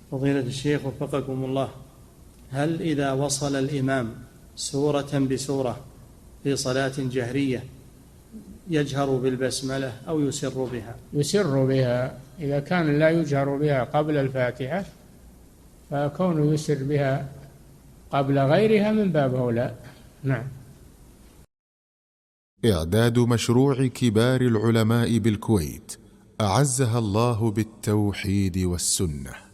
فضيلة الشيخ وفقكم الله، هل إذا وصل الإمام سورة بسورة في صلاة جهرية يجهر بالبسملة أو يسر بها؟ يسر بها. إذا كان لا يجهر بها قبل الفاتحة فكونه يسر بها قبل غيرها من باب أولى. نعم. إعداد مشروع كبار العلماء بالكويت أعزها الله بالتوحيد والسنة.